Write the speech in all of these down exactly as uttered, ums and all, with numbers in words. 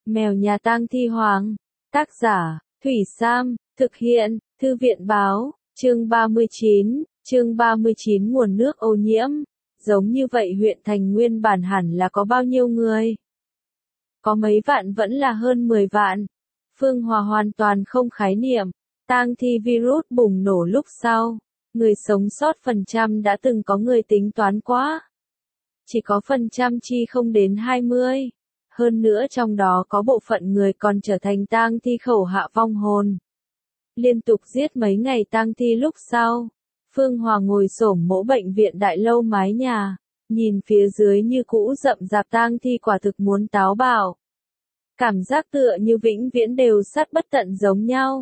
Mèo nhà tang thi hoàng. Tác giả, Thủy Sam, thực hiện, Thư viện báo, chương ba mươi chín, chương ba mươi chín nguồn nước ô nhiễm. Giống như vậy huyện thành nguyên bản hẳn là có bao nhiêu người? Có mấy vạn vẫn là hơn mười vạn. Phương Hòa hoàn toàn không khái niệm, tang thi virus bùng nổ lúc sau. Người sống sót phần trăm đã từng có người tính toán quá. Chỉ có phần trăm chi không đến hai mươi. Hơn nữa trong đó có bộ phận người còn trở thành tang thi khẩu hạ vong hồn. Liên tục giết mấy ngày tang thi lúc sau. Phương Hòa ngồi xổm mỗ bệnh viện đại lâu mái nhà. Nhìn phía dưới như cũ rậm rạp tang thi quả thực muốn táo bạo. Cảm giác tựa như vĩnh viễn đều sát bất tận giống nhau.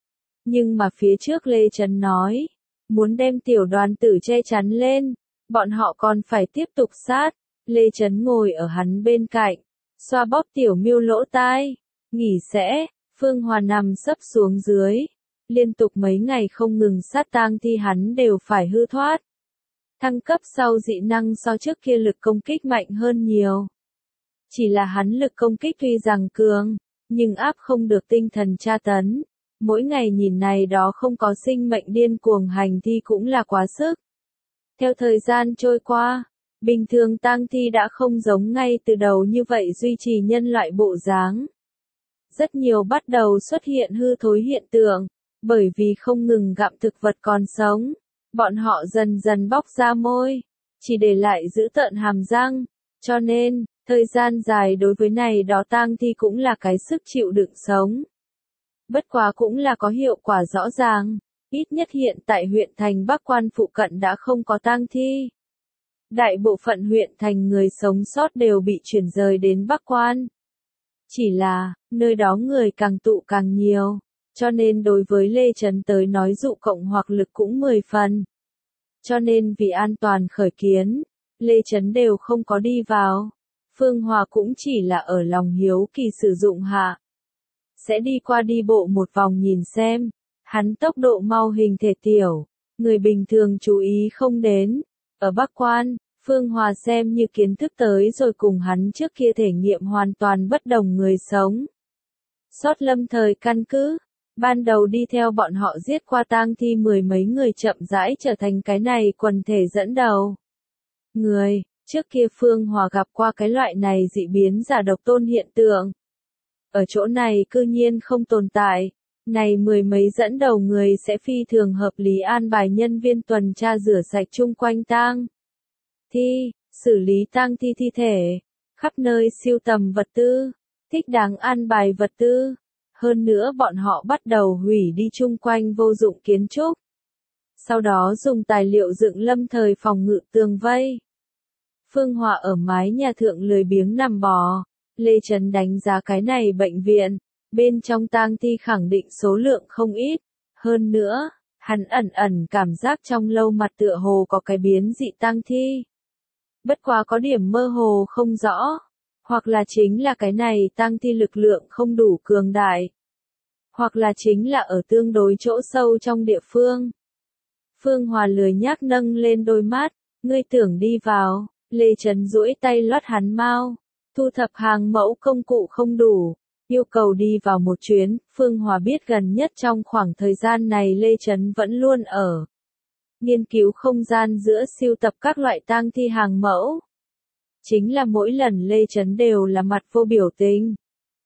Nhưng mà phía trước Lê Trấn nói. Muốn đem tiểu đoàn tử che chắn lên. Bọn họ còn phải tiếp tục sát. Lê Trấn ngồi ở hắn bên cạnh. Xoa bóp tiểu miêu lỗ tai. Nghỉ sẽ. Phương Hòa nằm sấp xuống dưới. Liên tục mấy ngày không ngừng sát tang thi hắn đều phải hư thoát. Thăng cấp sau dị năng so trước kia lực công kích mạnh hơn nhiều. Chỉ là hắn lực công kích tuy rằng cường, nhưng áp không được tinh thần tra tấn. Mỗi ngày nhìn này đó không có sinh mệnh điên cuồng hành thi cũng là quá sức. Theo thời gian trôi qua, bình thường tang thi đã không giống ngay từ đầu như vậy duy trì nhân loại bộ dáng. Rất nhiều bắt đầu xuất hiện hư thối hiện tượng, bởi vì không ngừng gặm thực vật còn sống. Bọn họ dần dần bóc ra môi, chỉ để lại giữ tợn hàm răng. Cho nên, thời gian dài đối với này đó tang thi cũng là cái sức chịu đựng sống. Bất quá cũng là có hiệu quả rõ ràng. Ít nhất hiện tại huyện thành Bắc Quan phụ cận đã không có tang thi. Đại bộ phận huyện thành người sống sót đều bị chuyển rời đến Bắc Quan. Chỉ là, nơi đó người càng tụ càng nhiều. Cho nên đối với Lê Trấn tới nói dụ cộng hoặc lực cũng mười phần. Cho nên vì an toàn khởi kiến, Lê Trấn đều không có đi vào. Phương Hòa cũng chỉ là ở lòng hiếu kỳ sử dụng hạ. Sẽ đi qua đi bộ một vòng nhìn xem. Hắn tốc độ mau hình thể tiểu. Người bình thường chú ý không đến. Ở Bắc Quan, Phương Hòa xem như kiến thức tới rồi cùng hắn trước kia thể nghiệm hoàn toàn bất đồng người sống. Sót lâm thời căn cứ. Ban đầu đi theo bọn họ giết qua tang thi mười mấy người chậm rãi trở thành cái này quần thể dẫn đầu. Người, trước kia Phương Hòa gặp qua cái loại này dị biến giả độc tôn hiện tượng. Ở chỗ này cư nhiên không tồn tại. Này mười mấy dẫn đầu người sẽ phi thường hợp lý an bài nhân viên tuần tra rửa sạch chung quanh tang thi, xử lý tang thi thi thể, khắp nơi siêu tầm vật tư, thích đáng an bài vật tư. Hơn nữa bọn họ bắt đầu hủy đi chung quanh vô dụng kiến trúc. Sau đó dùng tài liệu dựng lâm thời phòng ngự tường vây. Phương Hòa ở mái nhà thượng lười biếng nằm bò. Lê Trấn đánh giá cái này bệnh viện. Bên trong tang thi khẳng định số lượng không ít. Hơn nữa, hắn ẩn ẩn cảm giác trong lâu mặt tựa hồ có cái biến dị tang thi. Bất quá có điểm mơ hồ không rõ. Hoặc là chính là cái này tang thi lực lượng không đủ cường đại. Hoặc là chính là ở tương đối chỗ sâu trong địa phương. Phương Hòa lười nhác nâng lên đôi mắt, ngươi tưởng đi vào. Lê Trấn duỗi tay lót hắn mau. Thu thập hàng mẫu công cụ không đủ. Yêu cầu đi vào một chuyến. Phương Hòa biết gần nhất trong khoảng thời gian này Lê Trấn vẫn luôn ở nghiên cứu không gian giữa siêu tập các loại tang thi hàng mẫu. Chính là mỗi lần Lê Trấn đều là mặt vô biểu tình.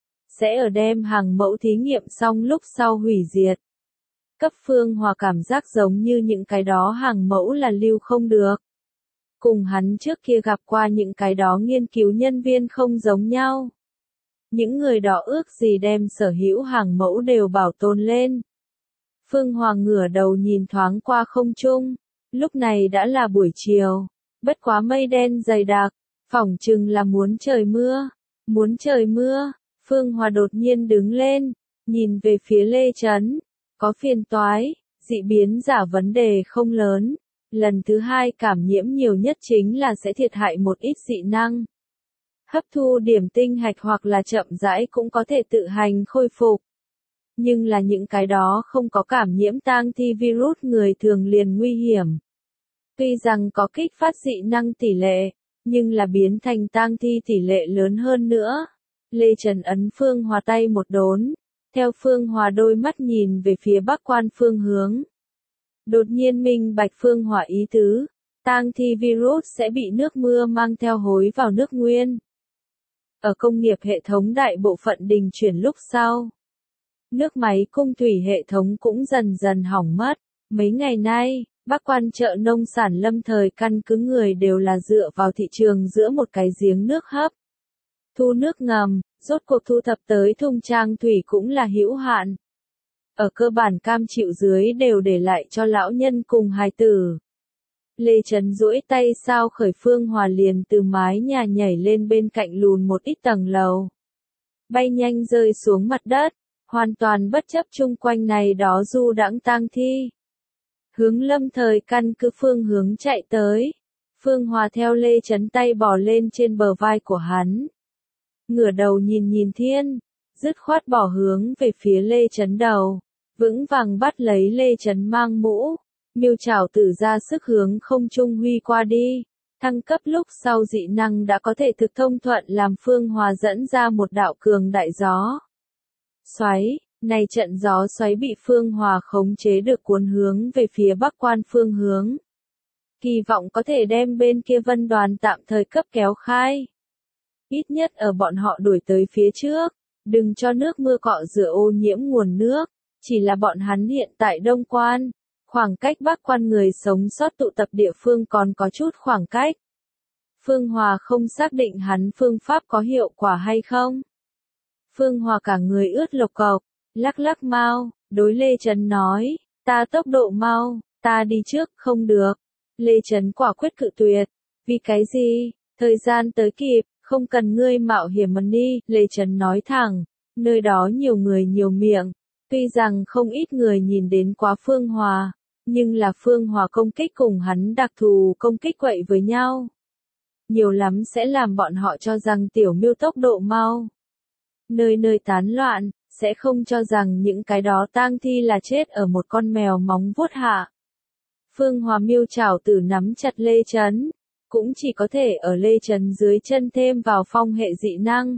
Sẽ ở đem hàng mẫu thí nghiệm xong lúc sau hủy diệt. Cấp Phương Hòa cảm giác giống như những cái đó hàng mẫu là lưu không được. Cùng hắn trước kia gặp qua những cái đó nghiên cứu nhân viên không giống nhau. Những người đó ước gì đem sở hữu hàng mẫu đều bảo tồn lên. Phương Hòa ngửa đầu nhìn thoáng qua không trung. Lúc này đã là buổi chiều. Bất quá mây đen dày đặc. Phỏng chừng là muốn trời mưa. Muốn trời mưa. Phương Hòa đột nhiên đứng lên. Nhìn về phía Lê Trấn. Có phiền toái. Dị biến giả vấn đề không lớn. Lần thứ hai cảm nhiễm nhiều nhất chính là sẽ thiệt hại một ít dị năng. Hấp thu điểm tinh hạch hoặc là chậm rãi cũng có thể tự hành khôi phục. Nhưng là những cái đó không có cảm nhiễm tang thi virus người thường liền nguy hiểm. Tuy rằng có kích phát dị năng tỷ lệ, nhưng là biến thành tang thi tỷ lệ lớn hơn nữa. Lê Trấn ấn Phương Hòa tay một đốn, theo Phương Hòa đôi mắt nhìn về phía Bắc Quan phương hướng. Đột nhiên minh bạch Phương Hòa ý tứ, tang thi virus sẽ bị nước mưa mang theo hối vào nước nguyên. Ở công nghiệp hệ thống đại bộ phận đình chuyển lúc sau. Nước máy cung thủy hệ thống cũng dần dần hỏng mất. Mấy ngày nay, Bắc Quan chợ nông sản lâm thời căn cứ người đều là dựa vào thị trường giữa một cái giếng nước hấp. Thu nước ngầm, rốt cuộc thu thập tới thùng trang thủy cũng là hữu hạn. Ở cơ bản cam chịu dưới đều để lại cho lão nhân cùng hài tử. Lê Trấn duỗi tay sao khởi Phương Hòa liền từ mái nhà nhảy lên bên cạnh lùn một ít tầng lầu. Bay nhanh rơi xuống mặt đất, hoàn toàn bất chấp chung quanh này đó du đãng tang thi. Hướng lâm thời căn cứ phương hướng chạy tới. Phương Hòa theo Lê Trấn tay bò lên trên bờ vai của hắn. Ngửa đầu nhìn nhìn thiên, dứt khoát bỏ hướng về phía Lê Trấn đầu, vững vàng bắt lấy Lê Trấn mang mũ, miêu chảo tử ra sức hướng không trung huy qua đi. Thăng cấp lúc sau dị năng đã có thể thực thông thuận làm Phương Hòa dẫn ra một đạo cường đại gió xoáy. Này trận gió xoáy bị Phương Hòa khống chế được cuốn hướng về phía Bắc Quan phương hướng. Kỳ vọng có thể đem bên kia vân đoàn tạm thời cấp kéo khai. Ít nhất ở bọn họ đuổi tới phía trước, đừng cho nước mưa cọ rửa ô nhiễm nguồn nước. Chỉ là bọn hắn hiện tại Đông Quan, khoảng cách Bắc Quan người sống sót tụ tập địa phương còn có chút khoảng cách. Phương Hòa không xác định hắn phương pháp có hiệu quả hay không. Phương Hòa cả người ướt lộc cộc, lắc lắc mau, đối Lê Trấn nói, ta tốc độ mau, ta đi trước, không được. Lê Trấn quả quyết cự tuyệt, vì cái gì, thời gian tới kịp, không cần ngươi mạo hiểm mà đi. Lê Trấn nói thẳng, nơi đó nhiều người nhiều miệng, tuy rằng không ít người nhìn đến quá Phương Hòa, nhưng là Phương Hòa công kích cùng hắn đặc thù công kích quậy với nhau. Nhiều lắm sẽ làm bọn họ cho rằng tiểu miêu tốc độ mau. Nơi nơi tán loạn, sẽ không cho rằng những cái đó tang thi là chết ở một con mèo móng vuốt hạ. Phương Hòa miêu chảo tử nắm chặt Lê Trấn, cũng chỉ có thể ở Lê Trấn dưới chân thêm vào phong hệ dị năng.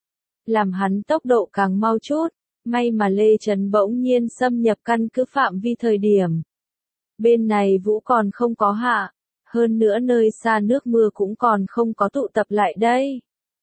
Làm hắn tốc độ càng mau chút, may mà Lê Trấn bỗng nhiên xâm nhập căn cứ phạm vi thời điểm. Bên này vũ còn không có hạ, hơn nữa nơi xa nước mưa cũng còn không có tụ tập lại đây.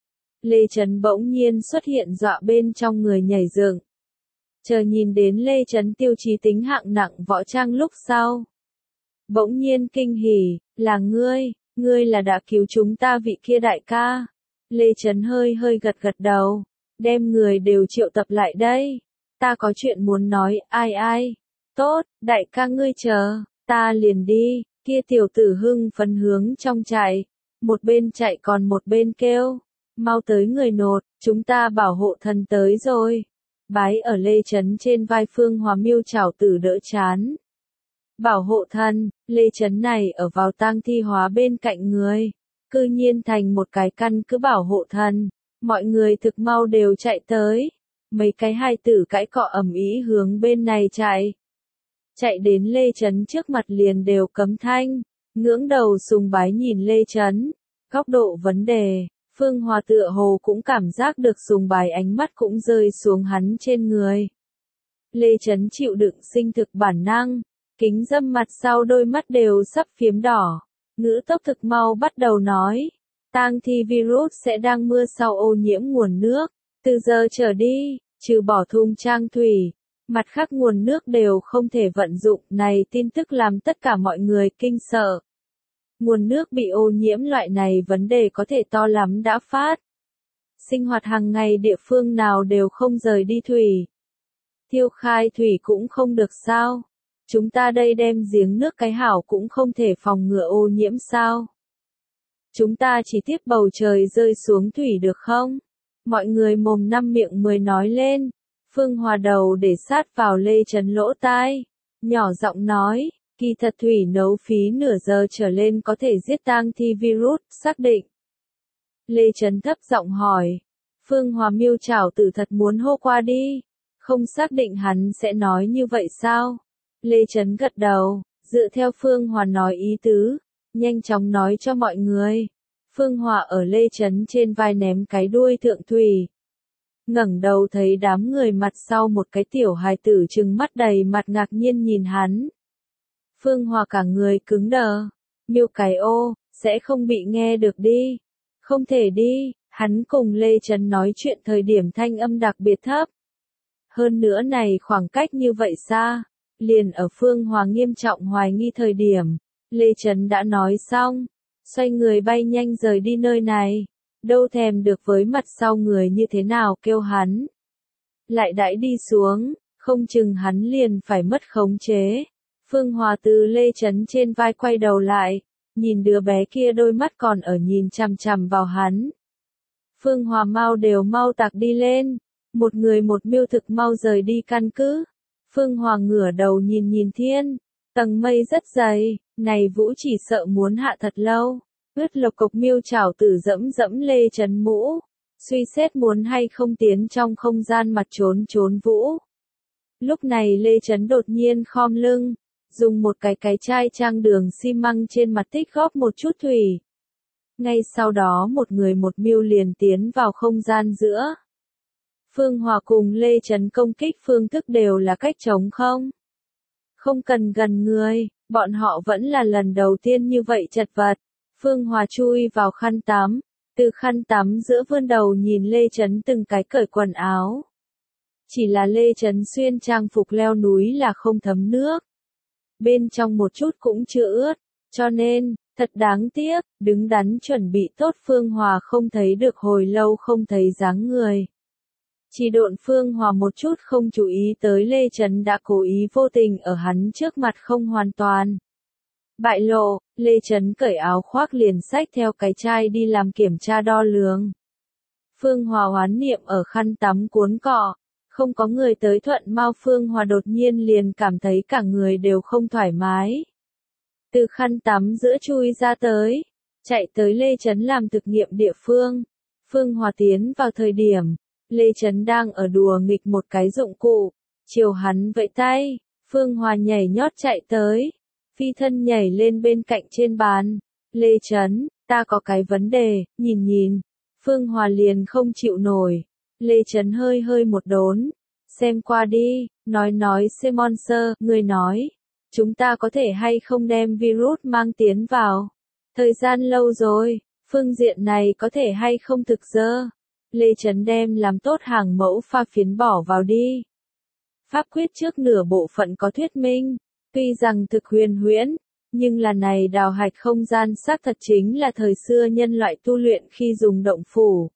Lê Trấn bỗng nhiên xuất hiện dọa bên trong người nhảy dựng. Chờ nhìn đến Lê Trấn tiêu chí tính hạng nặng võ trang lúc sau. Bỗng nhiên kinh hỉ, là ngươi, ngươi là đã cứu chúng ta vị kia đại ca. Lê Trấn hơi hơi gật gật đầu, đem người đều triệu tập lại đây. Ta có chuyện muốn nói, ai ai. Tốt, đại ca ngươi chờ, ta liền đi. Kia tiểu tử hưng phấn hướng trong chạy, một bên chạy còn một bên kêu. Mau tới người nột, chúng ta bảo hộ thần tới rồi. Bái ở Lê Trấn trên vai Phương Hòa miêu chảo tử đỡ chán. Bảo hộ thần, Lê Trấn này ở vào tang thi hóa bên cạnh người. Cư nhiên thành một cái căn cứ bảo hộ thần. Mọi người thực mau đều chạy tới. Mấy cái hài tử cãi cọ ầm ĩ hướng bên này chạy. Chạy đến Lê Trấn trước mặt liền đều cấm thanh. Ngưỡng đầu sùng bái nhìn Lê Trấn. Góc độ vấn đề. Phương Hòa tựa hồ cũng cảm giác được sùng bài ánh mắt cũng rơi xuống hắn trên người. Lê Trấn chịu đựng sinh thực bản năng, kính dâm mặt sau đôi mắt đều sắp phiếm đỏ. Ngữ tốc thực mau bắt đầu nói, tang thi virus sẽ đang mưa sau ô nhiễm nguồn nước, từ giờ trở đi, trừ bỏ thùng trang thủy, mặt khác nguồn nước đều không thể vận dụng. Này tin tức làm tất cả mọi người kinh sợ. Nguồn nước bị ô nhiễm loại này vấn đề có thể to lắm đã phát. Sinh hoạt hàng ngày địa phương nào đều không rời đi thủy. Thiêu khai thủy cũng không được sao. Chúng ta đây đem giếng nước cái hảo cũng không thể phòng ngừa ô nhiễm sao. Chúng ta chỉ tiếp bầu trời rơi xuống thủy được không? Mọi người mồm năm miệng mười nói lên. Phương Hòa đầu để sát vào Lê Trấn lỗ tai. Nhỏ giọng nói. Kỳ thật thủy nấu phí nửa giờ trở lên có thể giết tang thi virus, xác định. Lê Trấn thấp giọng hỏi. Phương Hòa miêu chảo tử thật muốn hô qua đi. Không xác định hắn sẽ nói như vậy sao? Lê Trấn gật đầu, dựa theo Phương Hòa nói ý tứ, nhanh chóng nói cho mọi người. Phương Hòa ở Lê Trấn trên vai ném cái đuôi thượng thủy. ngẩng đầu thấy đám người mặt sau một cái tiểu hài tử trừng mắt đầy mặt ngạc nhiên nhìn hắn. Phương Hòa cả người cứng đờ, miêu cái ô, sẽ không bị nghe được đi. Không thể đi, hắn cùng Lê Trấn nói chuyện thời điểm thanh âm đặc biệt thấp. Hơn nữa này khoảng cách như vậy xa, liền ở Phương Hòa nghiêm trọng hoài nghi thời điểm, Lê Trấn đã nói xong, xoay người bay nhanh rời đi nơi này, đâu thèm được với mặt sau người như thế nào kêu hắn. Lại đãi đi xuống, không chừng hắn liền phải mất khống chế. Phương Hòa từ Lê Trấn trên vai quay đầu lại, nhìn đứa bé kia đôi mắt còn ở nhìn chằm chằm vào hắn. Phương Hòa mau đều mau tạc đi lên, một người một miêu thực mau rời đi căn cứ. Phương Hòa ngửa đầu nhìn nhìn thiên, tầng mây rất dày, này vũ chỉ sợ muốn hạ thật lâu. Ướt lộc cộc miêu chảo tử dẫm dẫm Lê Trấn mũ, suy xét muốn hay không tiến trong không gian mặt trốn trốn vũ. Lúc này Lê Trấn đột nhiên khom lưng, dùng một cái cái chai trang đường xi măng trên mặt tích góp một chút thủy. Ngay sau đó một người một miêu liền tiến vào không gian giữa. Phương Hòa cùng Lê Trấn công kích phương thức đều là cách chống không. Không cần gần người, bọn họ vẫn là lần đầu tiên như vậy chật vật. Phương Hòa chui vào khăn tắm, từ khăn tắm giữa vươn đầu nhìn Lê Trấn từng cái cởi quần áo. Chỉ là Lê Trấn xuyên trang phục leo núi là không thấm nước. Bên trong một chút cũng chưa ướt, cho nên, thật đáng tiếc, đứng đắn chuẩn bị tốt Phương Hòa không thấy được hồi lâu không thấy dáng người. Chỉ độn Phương Hòa một chút không chú ý tới Lê Trấn đã cố ý vô tình ở hắn trước mặt không hoàn toàn. Bại lộ, Lê Trấn cởi áo khoác liền xách theo cái chai đi làm kiểm tra đo lường. Phương Hòa hoán niệm ở khăn tắm cuốn cọ, không có người tới thuận mau Phương Hòa đột nhiên liền cảm thấy cả người đều không thoải mái. Từ khăn tắm giữa chui ra tới, chạy tới Lê Trấn làm thực nghiệm địa phương. Phương Hòa tiến vào thời điểm, Lê Trấn đang ở đùa nghịch một cái dụng cụ, chiều hắn vẫy tay, Phương Hòa nhảy nhót chạy tới. Phi thân nhảy lên bên cạnh trên bàn. Lê Trấn, ta có cái vấn đề, nhìn nhìn. Phương Hòa liền không chịu nổi. Lê Trấn hơi hơi một đốn. Xem qua đi, nói nói Simonser, người nói. Chúng ta có thể hay không đem virus mang tiến vào. Thời gian lâu rồi, phương diện này có thể hay không thực dơ. Lê Trấn đem làm tốt hàng mẫu pha phiến bỏ vào đi. Pháp quyết trước nửa bộ phận có thuyết minh. Tuy rằng thực huyền huyễn, nhưng là này đào hạch không gian xác thật chính là thời xưa nhân loại tu luyện khi dùng động phủ.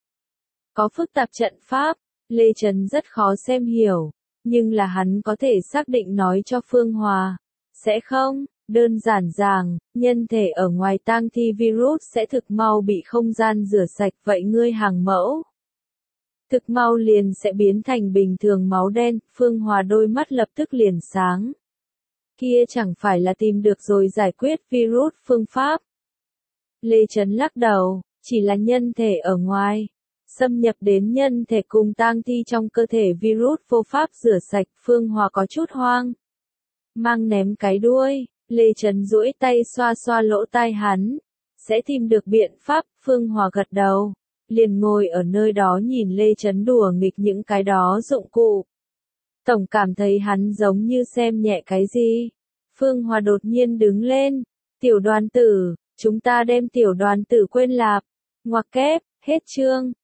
Có phức tạp trận pháp, Lê Trấn rất khó xem hiểu, nhưng là hắn có thể xác định nói cho Phương Hòa. Sẽ không, đơn giản rằng, nhân thể ở ngoài tang thi virus sẽ thực mau bị không gian rửa sạch vậy ngươi hàng mẫu. Thực mau liền sẽ biến thành bình thường máu đen, Phương Hòa đôi mắt lập tức liền sáng. Kia chẳng phải là tìm được rồi giải quyết virus phương pháp. Lê Trấn lắc đầu, chỉ là nhân thể ở ngoài. Xâm nhập đến nhân thể cùng tang thi trong cơ thể virus vô pháp rửa sạch, Phương Hòa có chút hoang. Mang ném cái đuôi, Lê Trấn duỗi tay xoa xoa lỗ tai hắn. Sẽ tìm được biện pháp, Phương Hòa gật đầu. Liền ngồi ở nơi đó nhìn Lê Trấn đùa nghịch những cái đó dụng cụ. Tổng cảm thấy hắn giống như xem nhẹ cái gì. Phương Hòa đột nhiên đứng lên. Tiểu đoàn tử, chúng ta đem tiểu đoàn tử quên lạp. Ngoặc kép, hết chương.